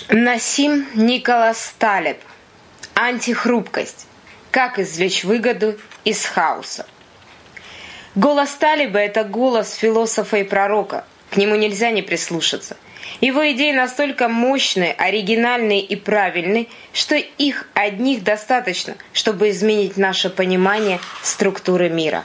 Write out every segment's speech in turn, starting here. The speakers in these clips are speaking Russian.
Насим Николас Талеб. Антихрупкость. Как извлечь выгоду из хаоса. Голос Талеба – это голос философа и пророка. К нему нельзя не прислушаться. Его идеи настолько мощные, оригинальные и правильные, что их одних достаточно, чтобы изменить наше понимание структуры мира.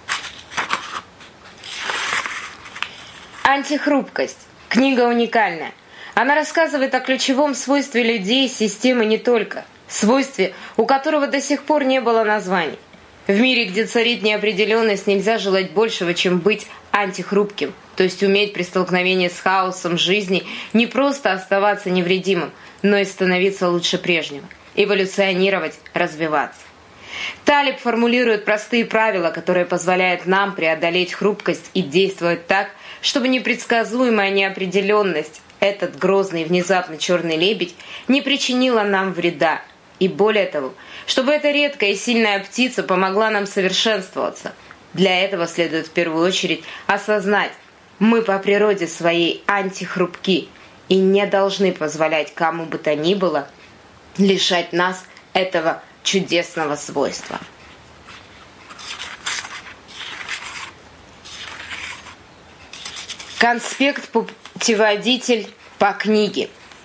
Антихрупкость. Книга уникальная. Она рассказывает о ключевом свойстве людей, системы не только. Свойстве, у которого до сих пор не было названий. В мире, где царит неопределенность, нельзя желать большего, чем быть антихрупким, то есть уметь при столкновении с хаосом жизни не просто оставаться невредимым, но и становиться лучше прежнего, эволюционировать, развиваться. Талеб формулирует простые правила, которые позволяют нам преодолеть хрупкость и действовать так, чтобы непредсказуемая неопределенность, этот грозный внезапно черный лебедь, не причинила нам вреда. И более того, чтобы эта редкая и сильная птица помогла нам совершенствоваться. Для этого следует в первую очередь осознать, мы по природе своей антихрупки и не должны позволять кому бы то ни было лишать нас этого чудесного свойства. Конспект-путеводитель по книге.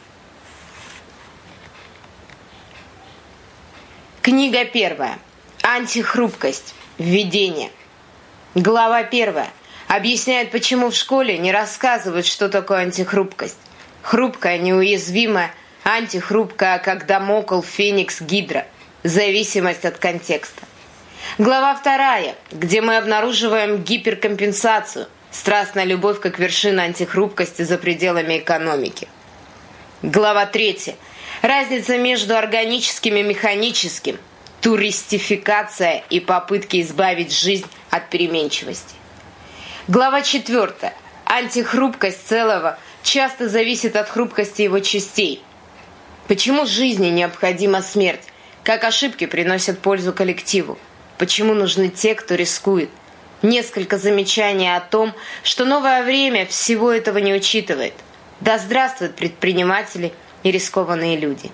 Книга 1. Антихрупкость. Введение. Глава 1. Объясняет, почему в школе не рассказывают, что такое антихрупкость. Хрупкая, неуязвимая, антихрупкая, как Дамокл, Феникс, Гидра. Зависимость от контекста. Глава 2, где мы обнаруживаем гиперкомпенсацию, страстная любовь как вершина антихрупкости за пределами экономики. Глава 3. Разница между органическим и механическим, туристификация и попытки избавить жизнь от переменчивости. Глава 4. Антихрупкость целого часто зависит от хрупкости его частей. Почему жизни необходима смерть? Как ошибки приносят пользу коллективу? Почему нужны те, кто рискует? Несколько замечаний о том, что новое время всего этого не учитывает. Да здравствуют предприниматели и рискованные люди.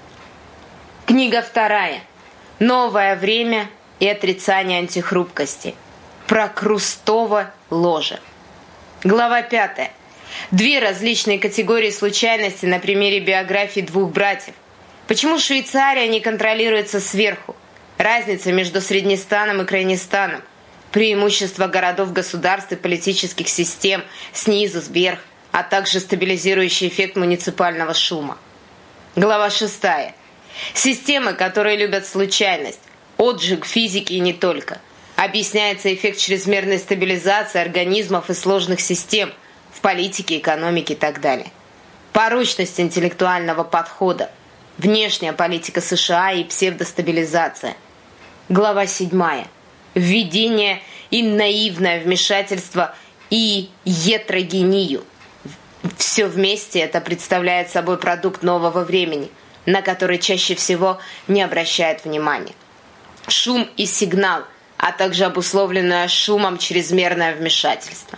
Книга 2. Новое время и отрицание антихрупкости. Прокрустово ложе. Глава 5. Две различные категории случайности на примере биографии двух братьев. Почему Швейцария не контролируется сверху? Разница между Среднестаном и Крайнестаном. Преимущество городов-государств и политических систем снизу вверх, а также стабилизирующий эффект муниципального шума. Глава 6. Системы, которые любят случайность. Отжиг физики и не только. Объясняется эффект чрезмерной стабилизации организмов и сложных систем в политике, экономике и так далее. Порочность интеллектуального подхода. Внешняя политика США и псевдостабилизация. Глава 7. Введение и наивное вмешательство и етерогению. Все вместе это представляет собой продукт нового времени, на который чаще всего не обращают внимания. Шум и сигнал, а также обусловленное шумом чрезмерное вмешательство.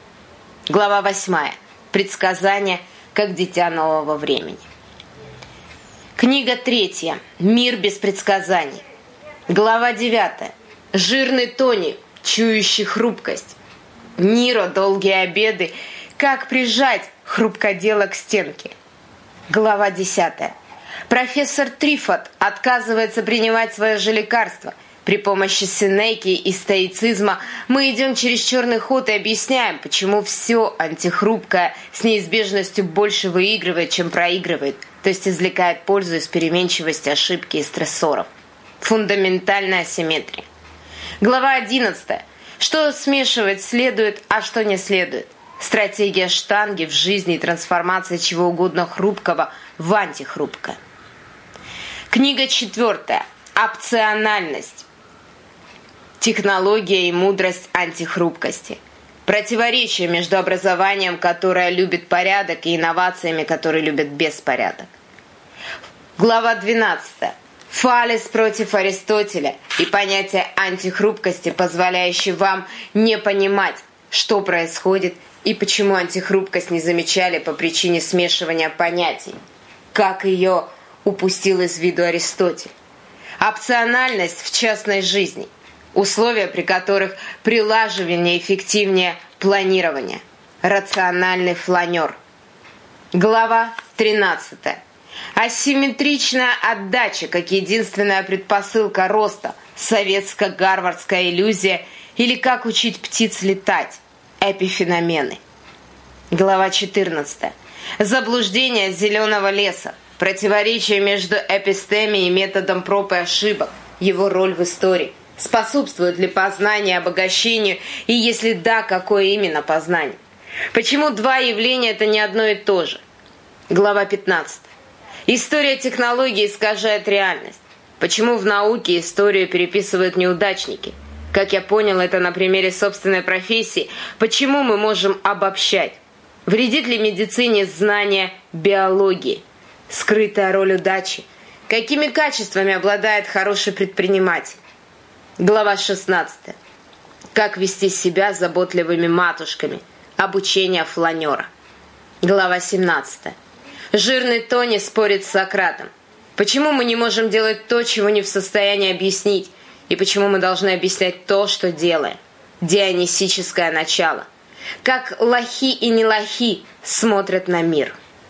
Глава 8. Предсказание как дитя нового времени. Книга 3. Мир без предсказаний. Глава 9. Жирный Тони, чующий хрупкость. Ниро, долгие обеды, как прижать хрупкодело к стенке. Глава 10. Профессор Трифот отказывается принимать свое же лекарство. При помощи Сенеки и стоицизма мы идем через черный ход и объясняем, почему все антихрупкое с неизбежностью больше выигрывает, чем проигрывает, то есть извлекает пользу из переменчивости, ошибки и стрессоров. Фундаментальная асимметрия. Глава 11. Что смешивать следует, а что не следует. Стратегия штанги в жизни и трансформация чего угодно хрупкого в антихрупкое. Книга 4. Опциональность. Технология и мудрость антихрупкости. Противоречие между образованием, которое любит порядок, и инновациями, которые любят беспорядок. Глава 12. Фалес против Аристотеля и понятие антихрупкости, позволяющее вам не понимать, что происходит и почему антихрупкость не замечали по причине смешивания понятий. как ее упустил из виду Аристотель. Опциональность в частной жизни. Условия, при которых прилаживание эффективнее планирования. Рациональный фланер. Глава 13. Асимметричная отдача как единственная предпосылка роста. Советско-гарвардская иллюзия или как учить птиц летать. Эпифеномены. Глава 14. Заблуждение зеленого леса. Противоречие между эпистемией и методом проб и ошибок. Его роль в истории. Способствует ли познание обогащению, и если да, какое именно познание? Почему два явления – это не одно и то же? Глава 15. История технологий искажает реальность. Почему в науке историю переписывают неудачники? Как я понял это на примере собственной профессии, почему мы можем обобщать? Вредит ли медицине знание биологии? Скрытая роль удачи. Какими качествами обладает хороший предприниматель? Глава 16. Как вести себя с заботливыми матушками? Обучение фланера. Глава 17. Жирный Тони спорит с Сократом. Почему мы не можем делать то, чего не в состоянии объяснить? И почему мы должны объяснять то, что делаем? Дионисическое начало. Как лохи и не лохи смотрят на мир.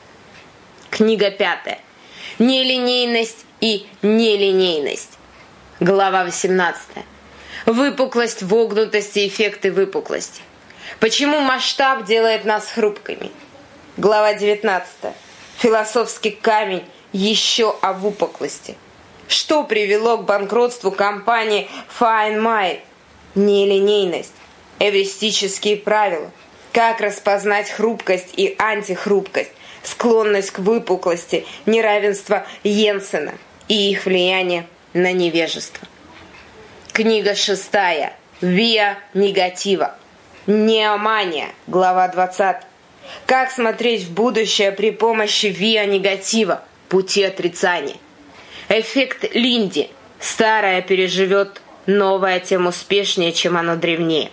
Книга 5. Нелинейность и нелинейность. Глава 18. Выпуклость, вогнутость и эффекты выпуклости. Почему масштаб делает нас хрупкими? Глава 19. Философский камень еще о выпуклости. Что привело к банкротству компании FineMail? Нелинейность. Эвристические правила. Как распознать хрупкость и антихрупкость, склонность к выпуклости, неравенство Йенсена и их влияние на невежество. Книга 6. Виа негатива. Неомания. Глава 20. Как смотреть в будущее при помощи виа негатива, пути отрицания. Эффект Линди. Старое переживет новое тем успешнее, чем оно древнее.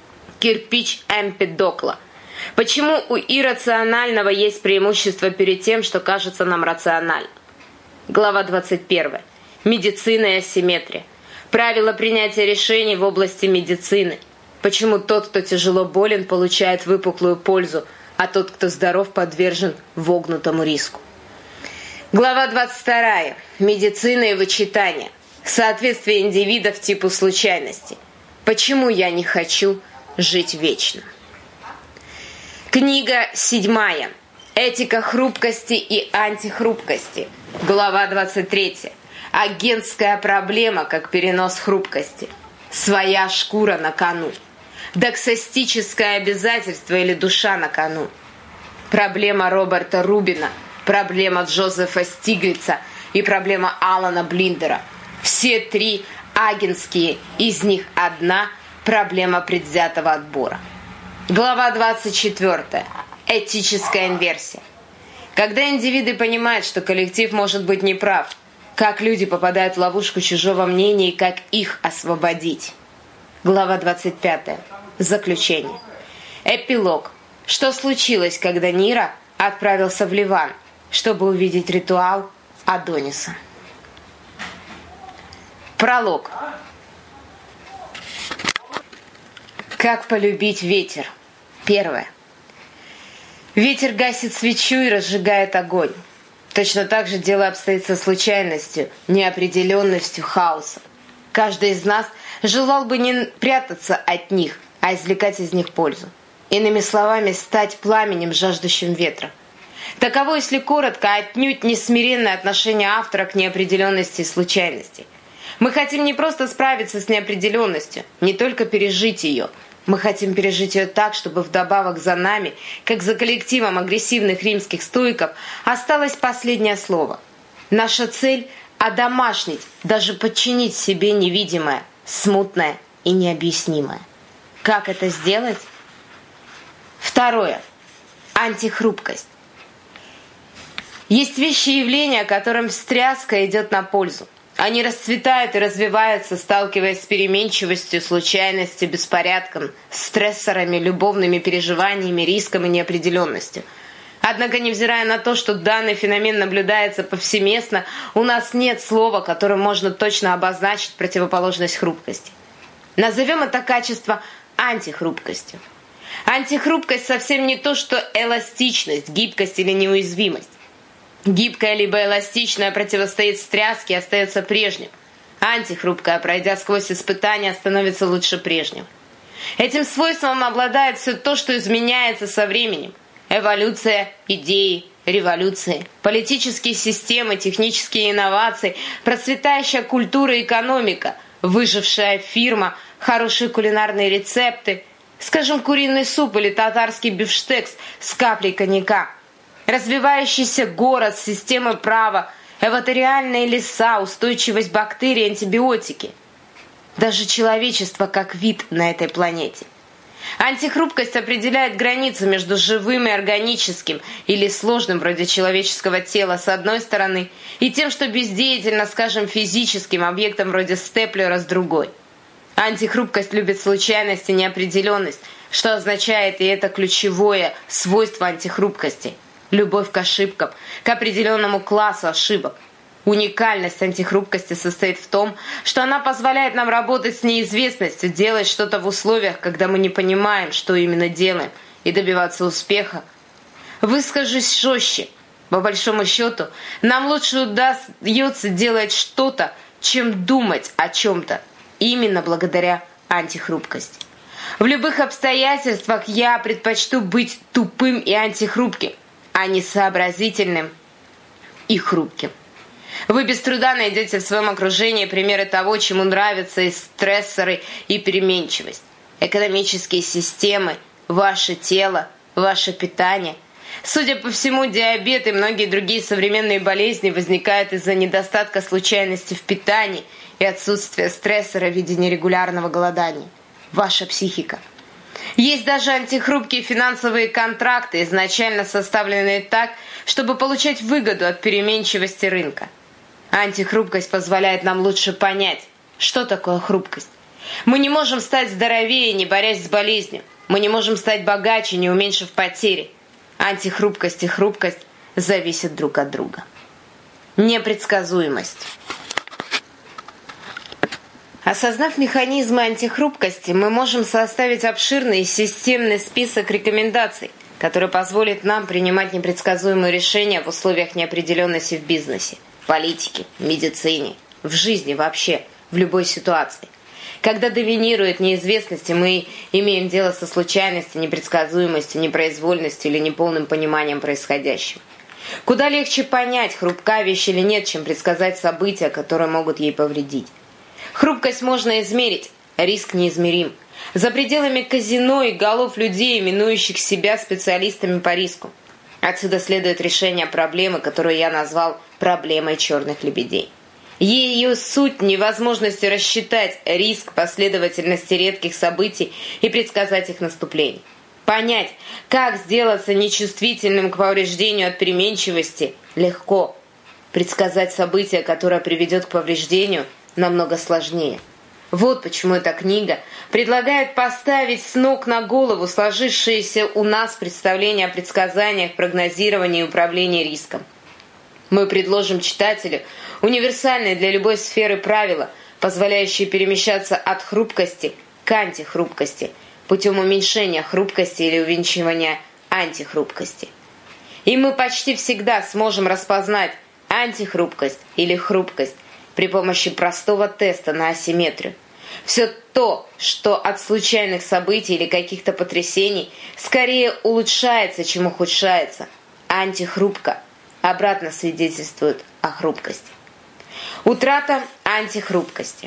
Кирпич Эмпедокла. Почему у иррационального есть преимущество перед тем, что кажется нам рациональным? Глава 21. Медицина и асимметрия. Правила принятия решений в области медицины. Почему тот, кто тяжело болен, получает выпуклую пользу, а тот, кто здоров, подвержен вогнутому риску? Глава 22. Медицина и вычитание. Соответствие индивидов типу случайности. Почему я не хочу жить вечно? Книга 7. Этика хрупкости и антихрупкости. Глава 23. Агентская проблема, как перенос хрупкости. Своя шкура на кону. Доксастическое обязательство или душа на кону. Проблема Роберта Рубина, проблема Джозефа Стиглица и проблема Алана Блиндера. Все три агентские, из них одна проблема предвзятого отбора. Глава 24. Этическая инверсия. Когда индивиды понимают, что коллектив может быть неправ, как люди попадают в ловушку чужого мнения и как их освободить. Глава 25. Заключение. Эпилог. Что случилось, когда Нира отправился в Ливан, чтобы увидеть ритуал Адониса? Пролог. Как полюбить ветер? Первое. Ветер гасит свечу и разжигает огонь. Точно так же дело обстоит со случайностью, неопределенностью, хаосом. Каждый из нас желал бы не прятаться от них, а извлекать из них пользу. Иными словами, стать пламенем, жаждущим ветра. Таково, если коротко, отнюдь не смиренное отношение автора к неопределенности и случайности. Мы хотим не просто справиться с неопределенностью, не только пережить ее. Мы хотим пережить ее так, чтобы вдобавок за нами, как за коллективом агрессивных римских стоиков, осталось последнее слово. Наша цель – одомашнить, даже подчинить себе невидимое, смутное и необъяснимое. Как это сделать? Второе. Антихрупкость. Есть вещи и явления, которым встряска идет на пользу. Они расцветают и развиваются, сталкиваясь с переменчивостью, случайностью, беспорядком, стрессорами, любовными переживаниями, риском и неопределенностью. Однако, невзирая на то, что данный феномен наблюдается повсеместно, у нас нет слова, которым можно точно обозначить противоположность хрупкости. Назовем это качество антихрупкостью. Антихрупкость совсем не то, что эластичность, гибкость или неуязвимость. Гибкое либо эластичное противостоит встряске и остается прежним. Антихрупкое, пройдя сквозь испытания, становится лучше прежнего. Этим свойством обладает все то, что изменяется со временем. Эволюция, идеи, революции, политические системы, технические инновации, процветающая культура и экономика, выжившая фирма, хорошие кулинарные рецепты, скажем, куриный суп или татарский бифштекс с каплей коньяка, развивающийся город с системой права, эваториальные леса, устойчивость бактерий, антибиотики. Даже человечество как вид на этой планете. Антихрупкость определяет границу между живым и органическим или сложным вроде человеческого тела с одной стороны и тем, что бездеятельно, скажем, физическим объектом вроде степлера с другой. Антихрупкость любит случайность и неопределенность, что означает, и это ключевое свойство антихрупкости – любовь к ошибкам, к определенному классу ошибок. Уникальность антихрупкости состоит в том, что она позволяет нам работать с неизвестностью, делать что-то в условиях, когда мы не понимаем, что именно делаем, и добиваться успеха. Выскажусь жестче. По большому счету, нам лучше удается делать что-то, чем думать о чем-то, именно благодаря антихрупкости. В любых обстоятельствах я предпочту быть тупым и антихрупким, а не сообразительным и хрупким. Вы без труда найдете в своем окружении примеры того, чему нравятся и стрессоры, и переменчивость. Экономические системы, ваше тело, ваше питание. Судя по всему, диабет и многие другие современные болезни возникают из-за недостатка случайности в питании и отсутствия стрессора в виде нерегулярного голодания. Ваша психика. Есть даже антихрупкие финансовые контракты, изначально составленные так, чтобы получать выгоду от переменчивости рынка. Антихрупкость позволяет нам лучше понять, что такое хрупкость. Мы не можем стать здоровее, не борясь с болезнью. Мы не можем стать богаче, не уменьшив потери. Антихрупкость и хрупкость зависят друг от друга. Непредсказуемость. Осознав механизмы антихрупкости, мы можем составить обширный и системный список рекомендаций, который позволит нам принимать непредсказуемые решения в условиях неопределенности в бизнесе, политике, медицине, в жизни вообще, в любой ситуации. Когда доминирует неизвестность, и мы имеем дело со случайностью, непредсказуемостью, непроизвольностью или неполным пониманием происходящего. Куда легче понять, хрупка вещь или нет, чем предсказать события, которые могут ей повредить. Хрупкость можно измерить, риск неизмерим. За пределами казино и голов людей, именующих себя специалистами по риску. Отсюда следует решение проблемы, которую я назвал проблемой черных лебедей. Ее суть в невозможности рассчитать риск последовательности редких событий и предсказать их наступление. Понять, как сделаться нечувствительным к повреждению от переменчивости, легко. Предсказать событие, которое приведет к повреждению, намного сложнее. Вот почему эта книга предлагает поставить с ног на голову сложившееся у нас представление о предсказаниях, прогнозировании и управлении риском. Мы предложим читателю универсальные для любой сферы правила, позволяющие перемещаться от хрупкости к антихрупкости путем уменьшения хрупкости или увеличивания антихрупкости. И мы почти всегда сможем распознать антихрупкость или хрупкость при помощи простого теста на асимметрию. Все то, что от случайных событий или каких-то потрясений скорее улучшается, чем ухудшается. Антихрупко обратно свидетельствует о хрупкости. Утрата антихрупкости.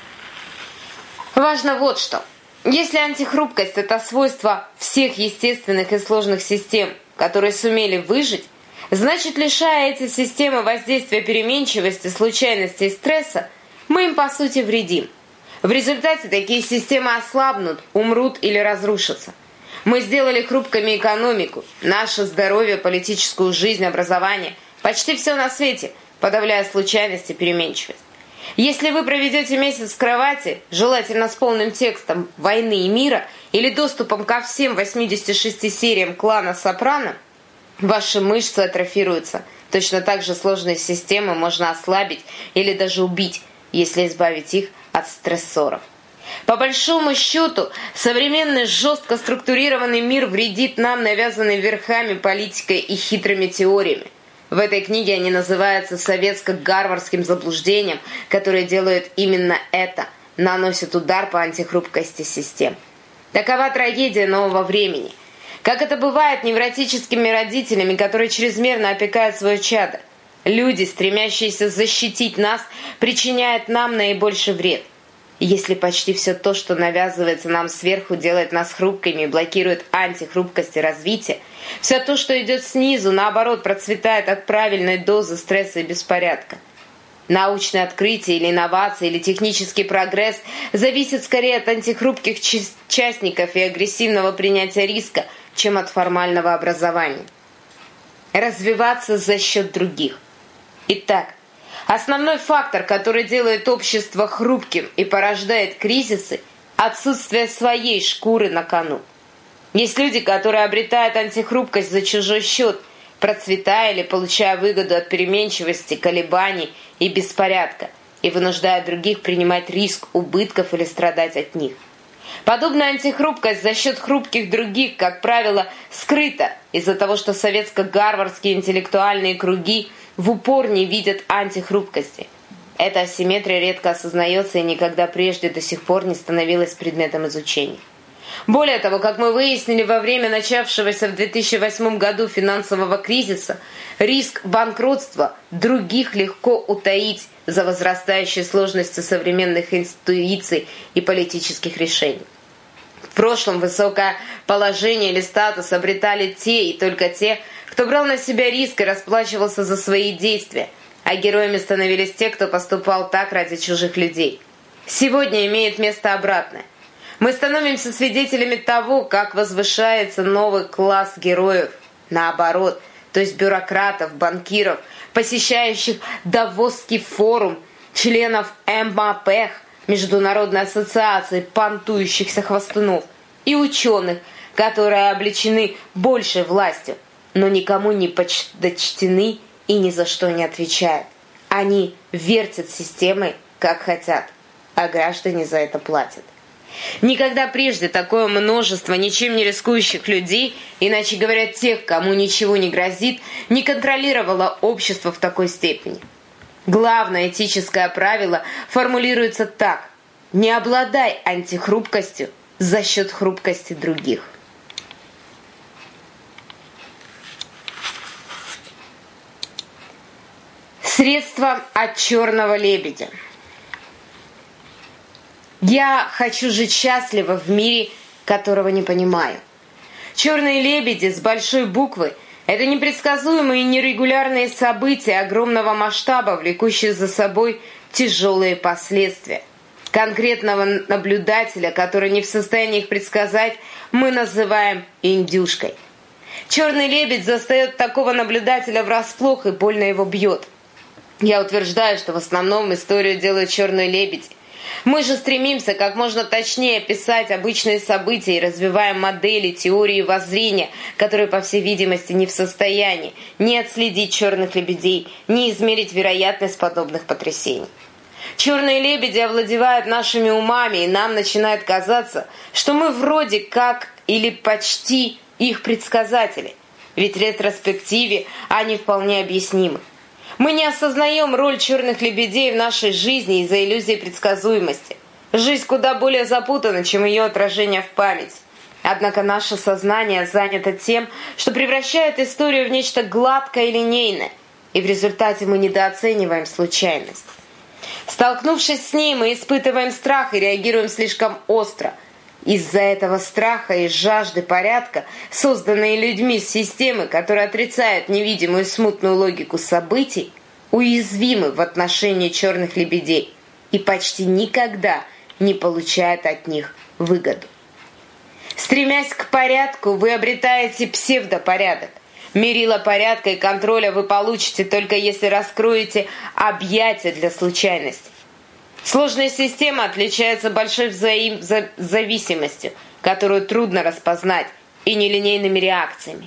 Важно вот что. Если антихрупкость – это свойство всех естественных и сложных систем, которые сумели выжить, значит, лишая эти системы воздействия переменчивости, случайности и стресса, мы им по сути вредим. В результате такие системы ослабнут, умрут или разрушатся. Мы сделали хрупкими экономику, наше здоровье, политическую жизнь, образование, почти все на свете, подавляя случайность и переменчивость. Если вы проведете месяц в кровати, желательно с полным текстом «Войны и мира» или доступом ко всем 86 сериям клана «Сопрано», Ваши мышцы атрофируются. Точно так же сложные системы можно ослабить или даже убить, если избавить их от стрессоров. По большому счету, современный жестко структурированный мир вредит нам, навязанной верхами политикой и хитрыми теориями. В этой книге они называются советско-гарвардским заблуждением, которое делает именно это, наносит удар по антихрупкости систем. Такова трагедия нового времени. Как это бывает невротическими родителями, которые чрезмерно опекают свое чадо. Люди, стремящиеся защитить нас, причиняют нам наибольший вред. Если почти все то, что навязывается нам сверху, делает нас хрупкими и блокирует антихрупкость и развитие, все то, что идет снизу, наоборот, процветает от правильной дозы стресса и беспорядка. Научное открытие или инновация, или технический прогресс зависит скорее от антихрупких частников и агрессивного принятия риска, чем от формального образования. Развиваться за счет других. Итак, основной фактор, который делает общество хрупким и порождает кризисы – отсутствие своей шкуры на кону. Есть люди, которые обретают антихрупкость за чужой счет, процветая или получая выгоду от переменчивости, колебаний и беспорядка, и вынуждая других принимать риск убытков или страдать от них. Подобная антихрупкость за счет хрупких других, как правило, скрыта из-за того, что советско-гарвардские интеллектуальные круги в упор не видят антихрупкости. Эта асимметрия редко осознается и никогда прежде до сих пор не становилась предметом изучения. Более того, как мы выяснили во время начавшегося в 2008 году финансового кризиса, риск банкротства других легко утаить за возрастающей сложностью современных интуиций и политических решений. В прошлом высокое положение или статус обретали те и только те, кто брал на себя риск и расплачивался за свои действия, а героями становились те, кто поступал так ради чужих людей. Сегодня имеет место обратное. Мы становимся свидетелями того, как возвышается новый класс героев, наоборот, то есть бюрократов, банкиров, посещающих Давосский форум, членов МАПЭХ, Международной ассоциации понтующихся хвастунов, и ученых, которые облечены большей властью, но никому не почтены и ни за что не отвечают. Они вертят системой, как хотят, а граждане за это платят. Никогда прежде такое множество ничем не рискующих людей, иначе говоря, тех, кому ничего не грозит, не контролировало общество в такой степени. Главное этическое правило формулируется так: не обладай антихрупкостью за счет хрупкости других. Средства от черного лебедя. Я хочу жить счастливо в мире, которого не понимаю. Черные лебеди с большой буквы – это непредсказуемые и нерегулярные события огромного масштаба, влекущие за собой тяжелые последствия. Конкретного наблюдателя, который не в состоянии их предсказать, мы называем индюшкой. Черный лебедь застает такого наблюдателя врасплох и больно его бьет. Я утверждаю, что в основном историю делают черные лебеди. Мы же стремимся как можно точнее описать обычные события и развиваем модели, теории и воззрения, которые, по всей видимости, не в состоянии ни отследить черных лебедей, ни измерить вероятность подобных потрясений. Черные лебеди овладевают нашими умами, и нам начинает казаться, что мы вроде как или почти их предсказатели, ведь в ретроспективе они вполне объяснимы. Мы не осознаем роль черных лебедей в нашей жизни из-за иллюзии предсказуемости. Жизнь куда более запутана, чем ее отражение в память. Однако наше сознание занято тем, что превращает историю в нечто гладкое и линейное, и в результате мы недооцениваем случайность. Столкнувшись с ней, мы испытываем страх и реагируем слишком остро. Из-за этого страха и жажды порядка, созданные людьми системы, которые отрицают невидимую смутную логику событий, уязвимы в отношении черных лебедей и почти никогда не получают от них выгоду. Стремясь к порядку, вы обретаете псевдопорядок. Мерило порядка и контроля вы получите только если раскроете объятия для случайности. Сложная система отличается большой зависимостью, которую трудно распознать, и нелинейными реакциями.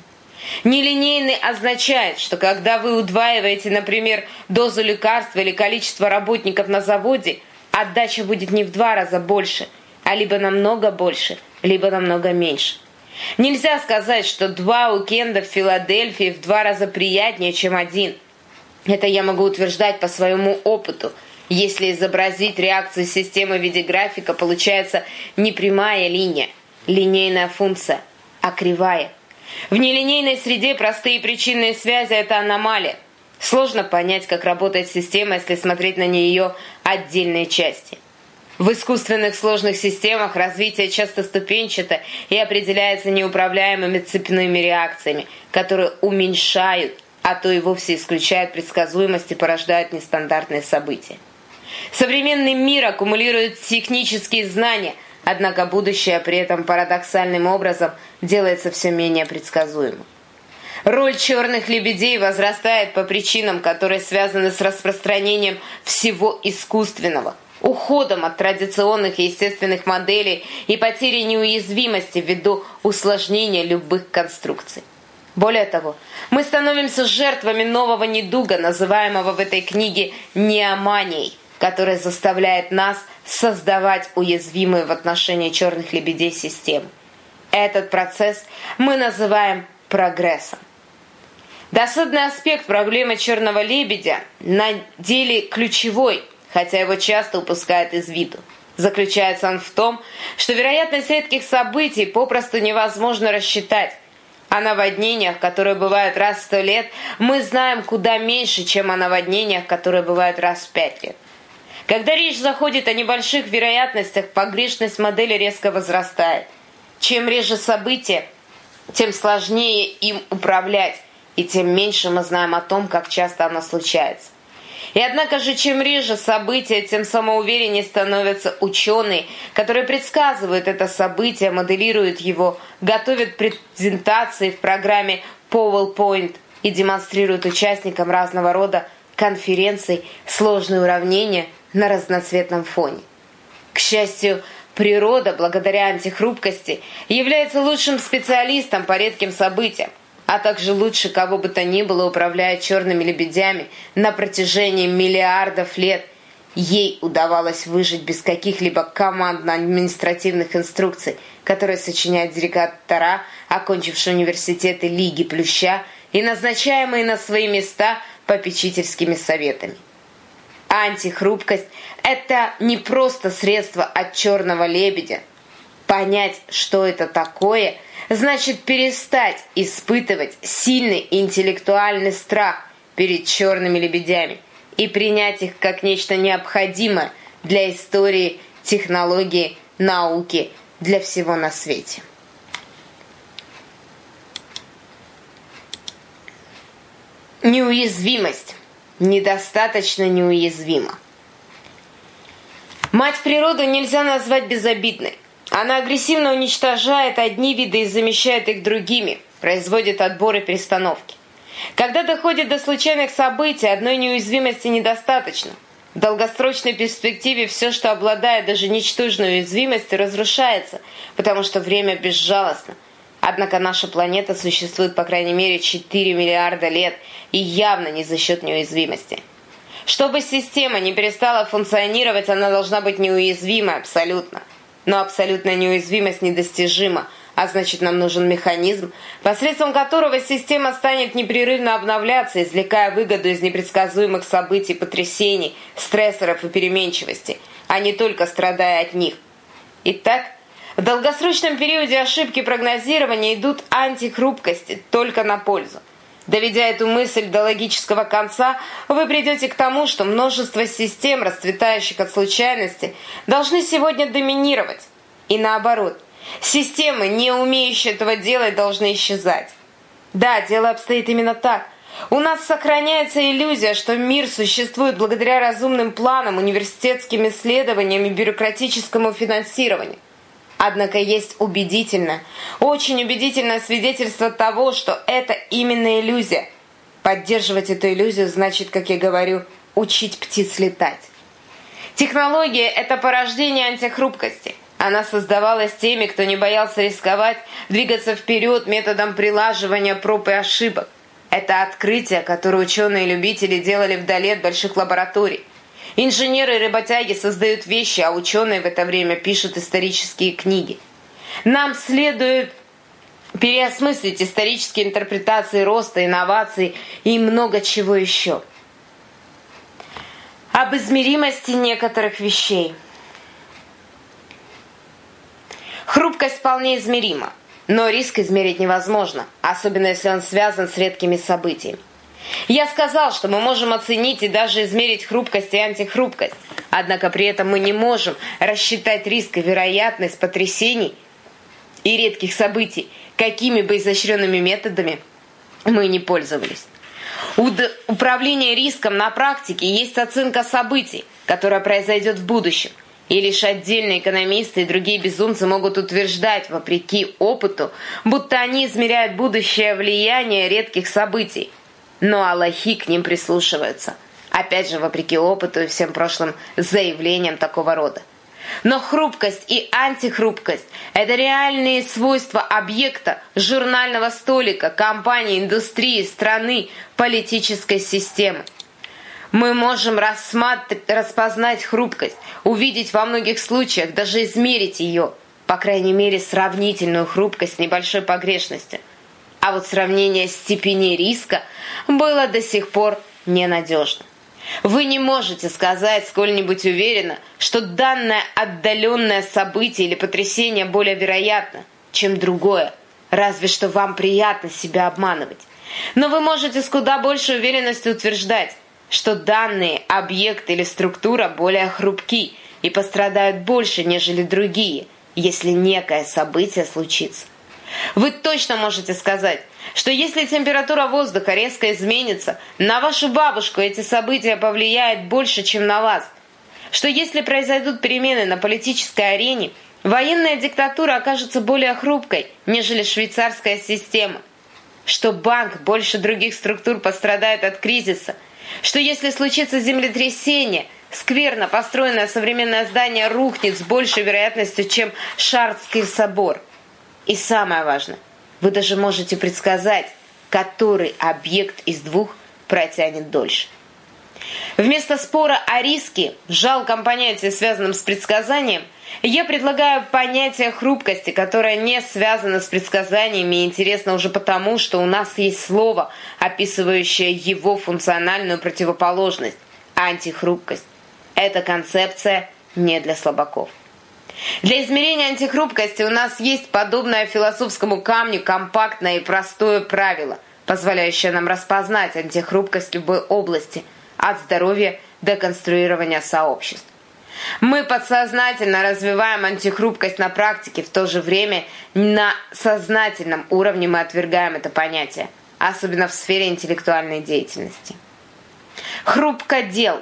Нелинейный означает, что когда вы удваиваете, например, дозу лекарства или количество работников на заводе, отдача будет не в 2 раза больше, а либо намного больше, либо намного меньше. Нельзя сказать, что 2 уикенда в Филадельфии в 2 раза приятнее, чем 1. Это я могу утверждать по своему опыту. Если изобразить реакцию системы в виде графика, получается не прямая линия, линейная функция, а кривая. В нелинейной среде простые причинные связи – это аномалия. Сложно понять, как работает система, если смотреть на нее отдельные части. В искусственных сложных системах развитие часто ступенчато и определяется неуправляемыми цепными реакциями, которые уменьшают, а то и вовсе исключают предсказуемость и порождают нестандартные события. Современный мир аккумулирует технические знания, однако будущее при этом парадоксальным образом делается все менее предсказуемым. Роль черных лебедей возрастает по причинам, которые связаны с распространением всего искусственного, уходом от традиционных естественных моделей и потерей неуязвимости ввиду усложнения любых конструкций. Более того, мы становимся жертвами нового недуга, называемого в этой книге неоманией, которая заставляет нас создавать уязвимые в отношении черных лебедей системы. Этот процесс мы называем прогрессом. Досадный аспект проблемы черного лебедя на деле ключевой, хотя его часто упускают из виду. Заключается он в том, что вероятность редких событий попросту невозможно рассчитать. О наводнениях, которые бывают раз в 100 лет, мы знаем куда меньше, чем о наводнениях, которые бывают раз в 5 лет. Когда речь заходит о небольших вероятностях, погрешность модели резко возрастает. Чем реже события, тем сложнее им управлять, и тем меньше мы знаем о том, как часто оно случается. И однако же, чем реже события, тем самоувереннее становятся ученые, которые предсказывают это событие, моделируют его, готовят презентации в программе PowerPoint и демонстрируют участникам разного рода конференций сложные уравнения на разноцветном фоне. К счастью, природа, благодаря антихрупкости, является лучшим специалистом по редким событиям, а также лучше кого бы то ни было управляет черными лебедями на протяжении миллиардов лет. Ей удавалось выжить без каких-либо командно-административных инструкций, которые сочиняют директора, окончившие университеты Лиги Плюща и назначаемые на свои места попечительскими советами. Антихрупкость – это не просто средство от черного лебедя. Понять, что это такое, значит перестать испытывать сильный интеллектуальный страх перед черными лебедями и принять их как нечто необходимое для истории, технологии, науки, для всего на свете. Неуязвимость. Недостаточно неуязвима. Мать природу нельзя назвать безобидной. Она агрессивно уничтожает одни виды и замещает их другими, производит отбор и перестановки. Когда доходит до случайных событий, одной неуязвимости недостаточно. В долгосрочной перспективе все, что обладает даже ничтожной уязвимостью, разрушается, потому что время безжалостно. Однако наша планета существует по крайней мере 4 миллиарда лет и явно не за счет неуязвимости. Чтобы система не перестала функционировать, она должна быть неуязвимой абсолютно. Но абсолютная неуязвимость недостижима, а значит нам нужен механизм, посредством которого система станет непрерывно обновляться, извлекая выгоду из непредсказуемых событий, потрясений, стрессоров и переменчивости, а не только страдая от них. Итак, в долгосрочном периоде ошибки прогнозирования идут антихрупкости только на пользу. Доведя эту мысль до логического конца, вы придете к тому, что множество систем, расцветающих от случайности, должны сегодня доминировать. И наоборот, системы, не умеющие этого делать, должны исчезать. Да, дело обстоит именно так. У нас сохраняется иллюзия, что мир существует благодаря разумным планам, университетским исследованиям и бюрократическому финансированию. Однако есть убедительное, очень убедительное свидетельство того, что это именно иллюзия. Поддерживать эту иллюзию значит, как я говорю, учить птиц летать. Технология – это порождение антихрупкости. Она создавалась теми, кто не боялся рисковать, двигаться вперед методом прилаживания проб и ошибок. Это открытие, которое ученые-любители делали вдали от больших лабораторий. Инженеры и работяги создают вещи, а ученые в это время пишут исторические книги. Нам следует переосмыслить исторические интерпретации роста, инноваций и много чего еще. Об измеримости некоторых вещей. Хрупкость вполне измерима, но риск измерить невозможно, особенно если он связан с редкими событиями. Я сказал, что мы можем оценить и даже измерить хрупкость и антихрупкость, однако при этом мы не можем рассчитать риск и вероятность потрясений и редких событий, какими бы изощренными методами мы не пользовались. Управление риском на практике есть оценка событий, которая произойдет в будущем. И лишь отдельные экономисты и другие безумцы могут утверждать, вопреки опыту, будто они измеряют будущее влияние редких событий. Но аллахи к ним прислушиваются. Опять же, вопреки опыту и всем прошлым заявлениям такого рода. Но хрупкость и антихрупкость – это реальные свойства объекта, журнального столика, компании, индустрии, страны, политической системы. Мы можем распознать хрупкость, увидеть во многих случаях, даже измерить ее, по крайней мере, сравнительную хрупкость с небольшой погрешностью. А вот сравнение степени риска было до сих пор ненадежно. Вы не можете сказать сколь-нибудь уверенно, что данное отдаленное событие или потрясение более вероятно, чем другое, разве что вам приятно себя обманывать. Но вы можете с куда большей уверенностью утверждать, что данные объект или структура более хрупки и пострадают больше, нежели другие, если некое событие случится. Вы точно можете сказать, что если температура воздуха резко изменится, на вашу бабушку эти события повлияют больше, чем на вас. Что если произойдут перемены на политической арене, военная диктатура окажется более хрупкой, нежели швейцарская система. Что банк больше других структур пострадает от кризиса. Что если случится землетрясение, скверно построенное современное здание рухнет с большей вероятностью, чем Шартрский собор. И самое важное, вы даже можете предсказать, который объект из двух протянет дольше. Вместо спора о риске, жалком понятии, связанном с предсказанием, я предлагаю понятие хрупкости, которое не связано с предсказаниями и интересно уже потому, что у нас есть слово, описывающее его функциональную противоположность – антихрупкость. Эта концепция не для слабаков. Для измерения антихрупкости у нас есть подобное философскому камню компактное и простое правило, позволяющее нам распознать антихрупкость любой области, от здоровья до конструирования сообществ. Мы подсознательно развиваем антихрупкость на практике, в то же время на сознательном уровне мы отвергаем это понятие, особенно в сфере интеллектуальной деятельности. Хрупкодел.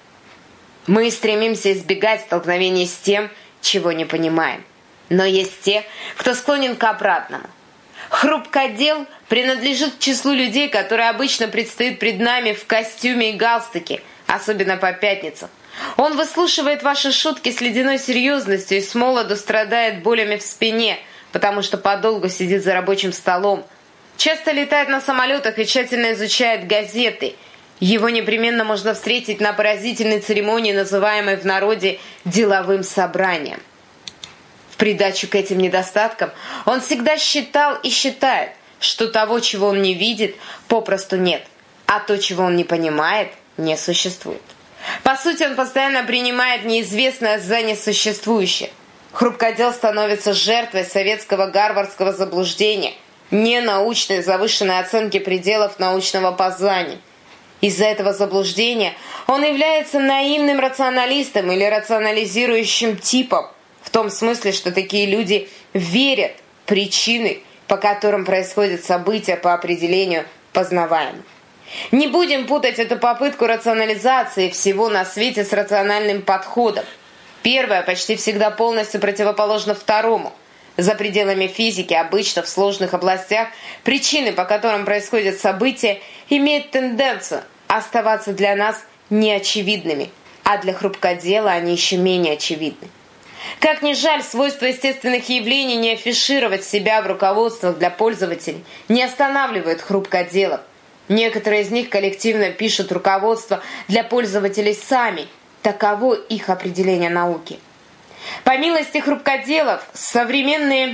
Мы стремимся избегать столкновений с тем, чего не понимаем. Но есть те, кто склонен к обратному. Хрупкодел принадлежит к числу людей, которые обычно предстают пред нами в костюме и галстуке, особенно по пятницам. Он выслушивает ваши шутки с ледяной серьезностью и с молоду страдает болями в спине, потому что подолгу сидит за рабочим столом. Часто летает на самолетах и тщательно изучает газеты. Его непременно можно встретить на поразительной церемонии, называемой в народе «деловым собранием». В придачу к этим недостаткам он всегда считал и считает, что того, чего он не видит, попросту нет, а то, чего он не понимает, не существует. По сути, он постоянно принимает неизвестное за несуществующее. Хрупкодел становится жертвой советского гарвардского заблуждения, ненаучной завышенной оценки пределов научного познания. Из-за этого заблуждения он является наивным рационалистом или рационализирующим типом, в том смысле, что такие люди верят в причины, по которым происходят события по определению познаваемым. Не будем путать эту попытку рационализации всего на свете с рациональным подходом. Первое почти всегда полностью противоположно второму. За пределами физики, обычно в сложных областях, причины, по которым происходят события, имеют тенденцию оставаться для нас неочевидными, а для хрупкодела они еще менее очевидны. Как ни жаль, свойство естественных явлений не афишировать себя в руководствах для пользователей не останавливает хрупкоделов. Некоторые из них коллективно пишут руководство для пользователей сами. Таково их определение науки. По милости хрупкоделов, современная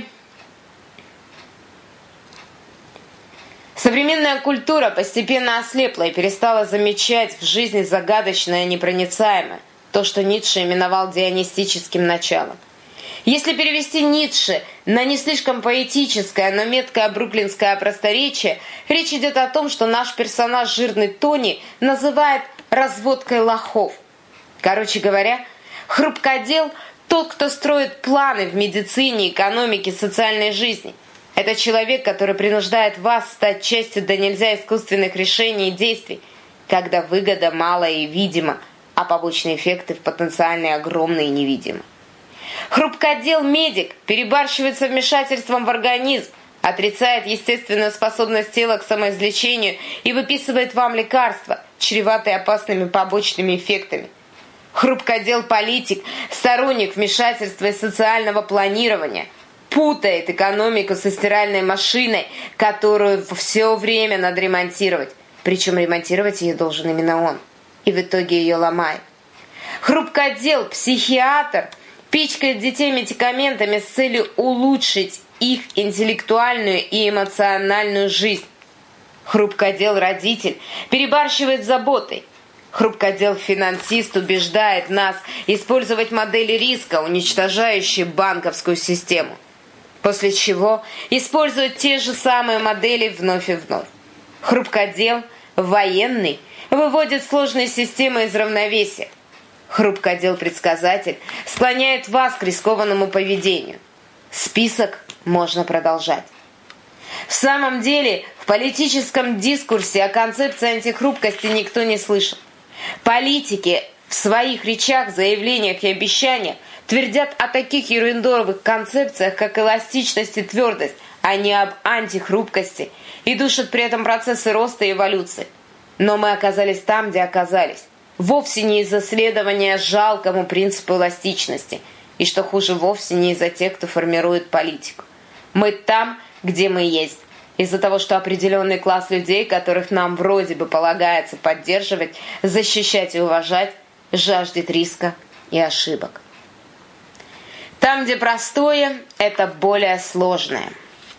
культура постепенно ослепла и перестала замечать в жизни загадочное и непроницаемое, то, что Ницше именовал дионистическим началом. Если перевести Ницше на не слишком поэтическое, но меткое бруклинское просторечие, речь идет о том, что наш персонаж жирный Тони называет разводкой лохов. Короче говоря, хрупкодел – тот, кто строит планы в медицине, экономике, социальной жизни. Это человек, который принуждает вас стать частью да нельзя искусственных решений и действий, когда выгода мала и видима, а побочные эффекты потенциально огромные и невидимы. Хрупкодел-медик перебарщивает с вмешательством в организм, отрицает естественную способность тела к самоизлечению и выписывает вам лекарства, чреватые опасными побочными эффектами. Хрупкодел-политик, сторонник вмешательства и социального планирования, путает экономику со стиральной машиной, которую все время надо ремонтировать. Причем ремонтировать ее должен именно он. И в итоге ее ломает. Хрупкодел-психиатр пичкает детей медикаментами с целью улучшить их интеллектуальную и эмоциональную жизнь. Хрупкодел-родитель перебарщивает с заботой. Хрупкодел-финансист убеждает нас использовать модели риска, уничтожающие банковскую систему. После чего используют те же самые модели вновь и вновь. Хрупкодел, военный, выводит сложные системы из равновесия. Хрупкодел-предсказатель склоняет вас к рискованному поведению. Список можно продолжать. В самом деле, в политическом дискурсе о концепции антихрупкости никто не слышал. Политики в своих речах, заявлениях и обещаниях твердят о таких ерундовых концепциях, как эластичность и твердость, а не об антихрупкости, и душат при этом процессы роста и эволюции. Но мы оказались там, где оказались. Вовсе не из-за следования жалкому принципу эластичности, и, что хуже, вовсе не из-за тех, кто формирует политику. Мы там, где мы есть. Из-за того, что определенный класс людей, которых нам вроде бы полагается поддерживать, защищать и уважать, жаждет риска и ошибок. Там, где простое, это более сложное.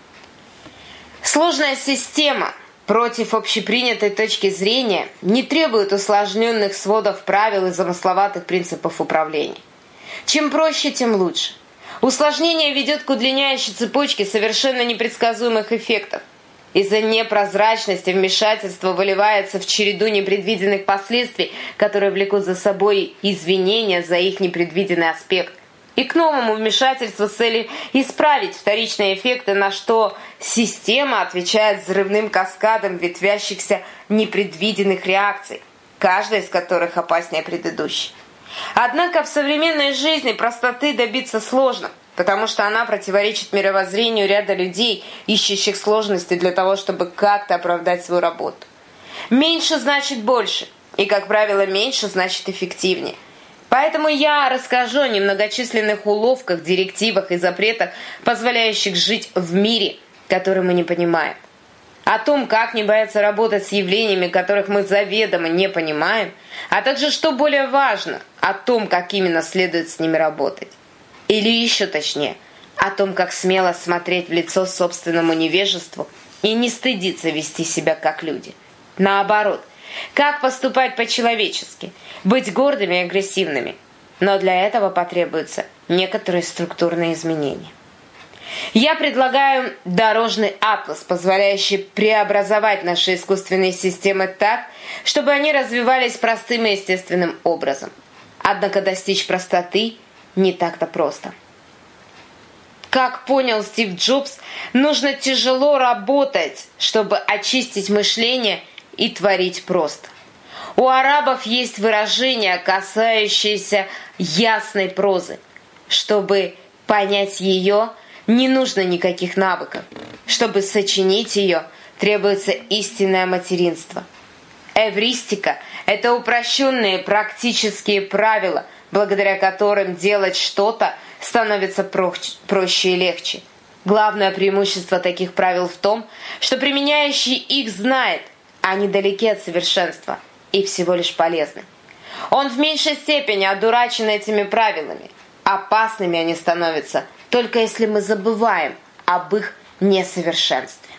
Сложная система против общепринятой точки зрения не требует усложненных сводов правил и замысловатых принципов управления. Чем проще, тем лучше. Усложнение ведет к удлиняющей цепочке совершенно непредсказуемых эффектов. Из-за непрозрачности вмешательство выливается в череду непредвиденных последствий, которые влекут за собой извинения за их непредвиденный аспект. И к новому вмешательству с целью исправить вторичные эффекты, на что система отвечает взрывным каскадом ветвящихся непредвиденных реакций, каждая из которых опаснее предыдущей. Однако в современной жизни простоты добиться сложно, потому что она противоречит мировоззрению ряда людей, ищущих сложности для того, чтобы как-то оправдать свою работу. Меньше значит больше, и, как правило, меньше значит эффективнее. Поэтому я расскажу о немногочисленных уловках, директивах и запретах, позволяющих жить в мире, который мы не понимаем. О том, как не бояться работать с явлениями, которых мы заведомо не понимаем, а также, что более важно, о том, как именно следует с ними работать. Или еще точнее, о том, как смело смотреть в лицо собственному невежеству и не стыдиться вести себя как люди. Наоборот, как поступать по-человечески, быть гордыми и агрессивными. Но для этого потребуются некоторые структурные изменения. Я предлагаю дорожный атлас, позволяющий преобразовать наши искусственные системы так, чтобы они развивались простым и естественным образом. Однако достичь простоты не так-то просто. Как понял Стив Джобс, нужно тяжело работать, чтобы очистить мышление и творить просто. У арабов есть выражение, касающееся ясной прозы. Чтобы понять ее, не нужно никаких навыков. Чтобы сочинить ее, требуется истинное материнство. Эвристика – это упрощенные практические правила, благодаря которым делать что-то становится проще и легче. Главное преимущество таких правил в том, что применяющий их знает, они далеки от совершенства и всего лишь полезны. Он в меньшей степени одурачен этими правилами. Опасными они становятся, только если мы забываем об их несовершенстве.